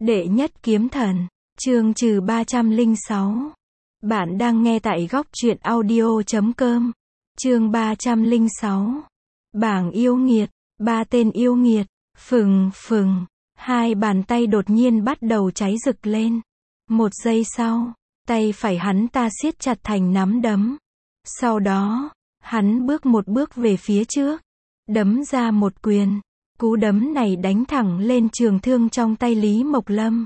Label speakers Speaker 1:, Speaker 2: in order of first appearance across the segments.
Speaker 1: Đệ nhất kiếm thần, chương trừ 306. Bạn đang nghe tại góc truyện audio.com. Chương 306. Bảng yêu nghiệt, ba tên yêu nghiệt, phừng phừng, hai bàn tay đột nhiên bắt đầu cháy rực lên. Một giây sau, tay phải hắn ta siết chặt thành nắm đấm. Sau đó, hắn bước một bước về phía trước, đấm ra một quyền. Cú đấm này đánh thẳng lên trường thương trong tay Lý Mộc Lâm.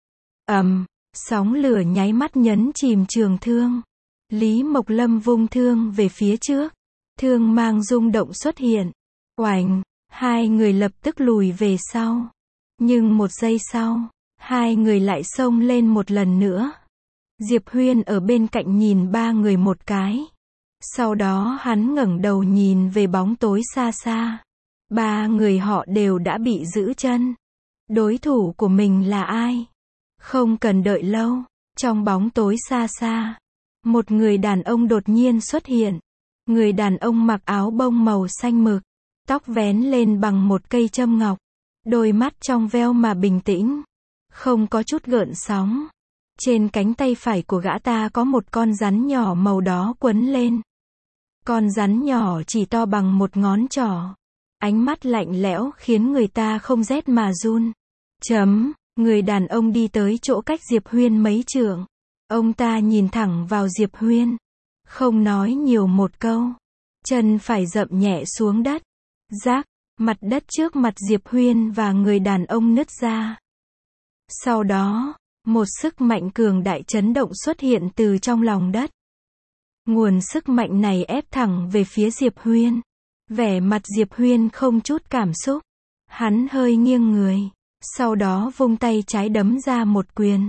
Speaker 1: Sóng lửa nháy mắt nhấn chìm trường thương. Lý Mộc Lâm vung thương về phía trước. Thương mang rung động xuất hiện. Oành, hai người lập tức lùi về sau. Nhưng một giây sau, hai người lại xông lên một lần nữa. Diệp Huyên ở bên cạnh nhìn ba người một cái. Sau đó hắn ngẩng đầu nhìn về bóng tối xa xa. Ba người họ đều đã bị giữ chân. Đối thủ của mình là ai? Không cần đợi lâu, trong bóng tối xa xa, một người đàn ông đột nhiên xuất hiện. Người đàn ông mặc áo bông màu xanh mực, tóc vén lên bằng một cây châm ngọc, đôi mắt trong veo mà bình tĩnh, không có chút gợn sóng. Trên cánh tay phải của gã ta có một con rắn nhỏ màu đỏ quấn lên. Con rắn nhỏ chỉ to bằng một ngón trỏ. Ánh mắt lạnh lẽo khiến người ta không rét mà run. Người đàn ông đi tới chỗ cách Diệp Huyên mấy trượng. Ông ta nhìn thẳng vào Diệp Huyên, không nói nhiều một câu. Chân phải dậm nhẹ xuống đất. Rác, mặt đất trước mặt Diệp Huyên và người đàn ông nứt ra. Sau đó, một sức mạnh cường đại chấn động xuất hiện từ trong lòng đất. Nguồn sức mạnh này ép thẳng về phía Diệp Huyên. Vẻ mặt Diệp Huyên không chút cảm xúc. Hắn hơi nghiêng người. Sau đó vung tay trái đấm ra một quyền.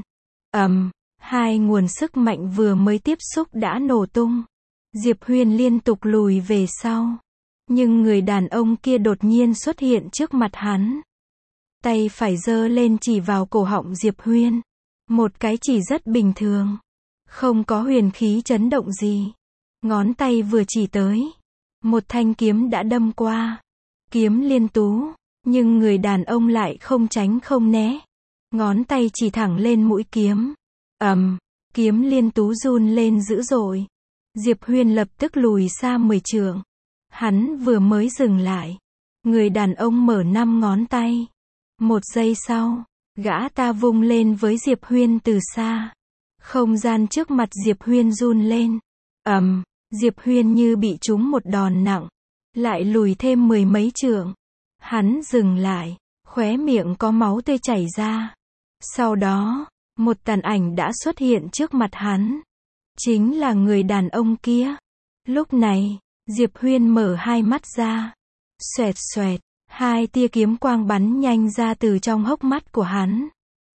Speaker 1: Hai nguồn sức mạnh vừa mới tiếp xúc đã nổ tung. Diệp Huyên liên tục lùi về sau. Nhưng người đàn ông kia đột nhiên xuất hiện trước mặt hắn. Tay phải giơ lên chỉ vào cổ họng Diệp Huyên. Một cái chỉ rất bình thường. Không có huyền khí chấn động gì. Ngón tay vừa chỉ tới. Một thanh kiếm đã đâm qua. Kiếm liên tú. Nhưng người đàn ông lại không tránh không né. Ngón tay chỉ thẳng lên mũi kiếm. Kiếm liên tú run lên dữ dội. Diệp Huyên lập tức lùi xa 10 trượng. Hắn vừa mới dừng lại. Người đàn ông mở 5 ngón tay. Một giây sau, gã ta vung lên với Diệp Huyên từ xa. Không gian trước mặt Diệp Huyên run lên. Diệp Huyên như bị trúng một đòn nặng. Lại lùi thêm 10 mấy trượng. Hắn dừng lại, khóe miệng có máu tươi chảy ra. Sau đó, một tàn ảnh đã xuất hiện trước mặt hắn. Chính là người đàn ông kia. Lúc này, Diệp Huyên mở hai mắt ra. Xoẹt xoẹt, hai tia kiếm quang bắn nhanh ra từ trong hốc mắt của hắn.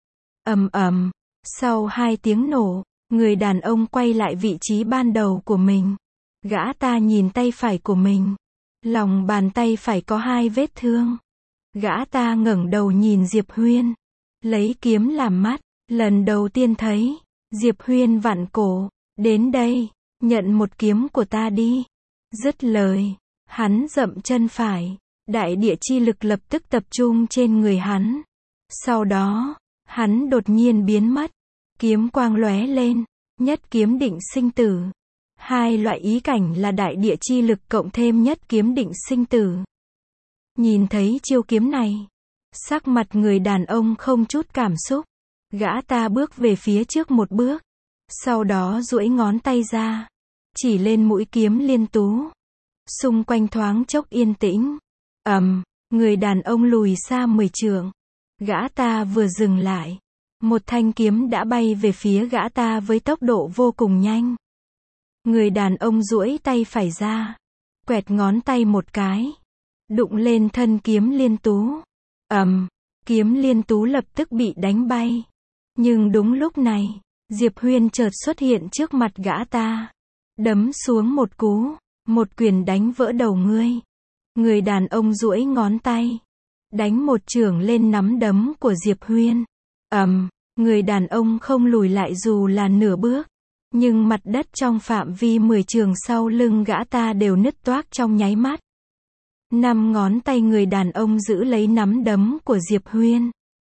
Speaker 1: Sau 2 tiếng nổ, người đàn ông quay lại vị trí ban đầu của mình. Gã ta nhìn tay phải của mình. Lòng bàn tay phải có 2 vết thương. Gã ta ngẩng đầu nhìn Diệp Huyên. Lấy kiếm làm mắt. Lần đầu tiên thấy. Diệp Huyên vặn cổ. Đến đây, nhận một kiếm của ta đi. Dứt lời, hắn dậm chân phải. Đại địa chi lực lập tức tập trung trên người hắn. Sau đó, hắn đột nhiên biến mất. Kiếm quang lóe lên. Nhất kiếm định sinh tử. Hai loại ý cảnh là đại địa chi lực cộng thêm nhất kiếm định sinh tử. Nhìn thấy chiêu kiếm này, sắc mặt người đàn ông không chút cảm xúc. Gã ta bước về phía trước một bước. Sau đó duỗi ngón tay ra. Chỉ lên mũi kiếm liên tú. Xung quanh thoáng chốc yên tĩnh. Người đàn ông lùi xa 10 trượng. Gã ta vừa dừng lại. Một thanh kiếm đã bay về phía gã ta với tốc độ vô cùng nhanh. Người đàn ông duỗi tay phải ra. Quẹt ngón tay một cái. Đụng lên thân kiếm liên tú. Kiếm liên tú lập tức bị đánh bay. Nhưng đúng lúc này, Diệp Huyên chợt xuất hiện trước mặt gã ta. Đấm xuống một cú. Một quyền đánh vỡ đầu ngươi. Người đàn ông duỗi ngón tay. Đánh một chưởng lên nắm đấm của Diệp Huyên. Người đàn ông không lùi lại dù là nửa bước. Nhưng mặt đất trong phạm vi 10 trượng sau lưng gã ta đều nứt toác trong nháy mắt. 5 ngón tay người đàn ông giữ lấy nắm đấm của Diệp Huyên.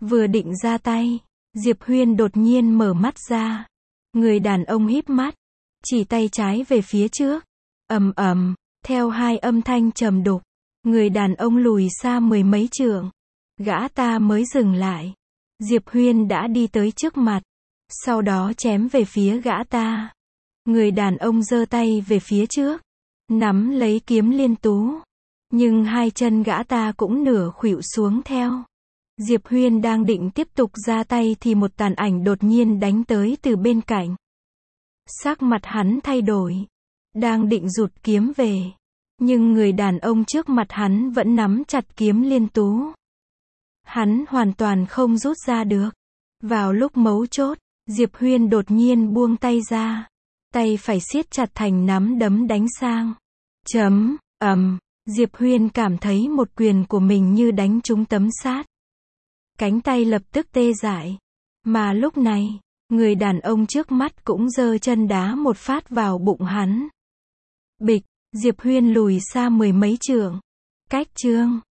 Speaker 1: Vừa định ra tay, Diệp Huyên đột nhiên mở mắt ra. Người đàn ông híp mắt, chỉ tay trái về phía trước. Ầm ầm, theo hai âm thanh trầm đục, người đàn ông lùi xa mười mấy trượng. Gã ta mới dừng lại. Diệp Huyên đã đi tới trước mặt, sau đó chém về phía gã ta. Người đàn ông giơ tay về phía trước, nắm lấy kiếm liên tú. Nhưng hai chân gã ta cũng nửa khuỵu xuống theo. Diệp Huyên đang định tiếp tục ra tay thì một tàn ảnh đột nhiên đánh tới từ bên cạnh. Sắc mặt hắn thay đổi, đang định rụt kiếm về, nhưng người đàn ông trước mặt hắn vẫn nắm chặt kiếm liên tú. Hắn hoàn toàn không rút ra được. Vào lúc mấu chốt, Diệp Huyên đột nhiên buông tay ra, tay phải siết chặt thành nắm đấm đánh sang. Diệp Huyên cảm thấy một quyền của mình như đánh trúng tấm sắt. Cánh tay lập tức tê dại. Mà lúc này, người đàn ông trước mắt cũng giơ chân đá một phát vào bụng hắn. Bịch, Diệp Huyên lùi xa mười mấy trượng. Cách chương